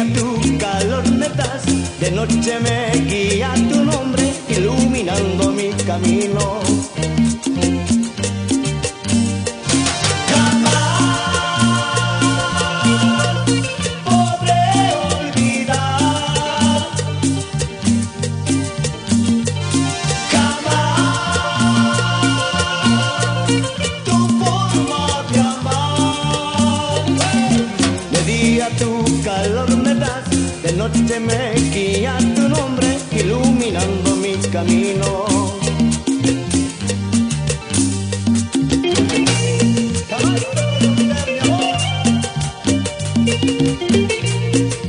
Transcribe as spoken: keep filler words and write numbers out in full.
tu calor me das, de noche me guía tu nombre, iluminando mi camino. Jamás podré olvidar, jamás tu forma de amar. De día tu calor me das, de noche me guía tu nombre, iluminando mi camino. Jamás podré olvidar, mi amor.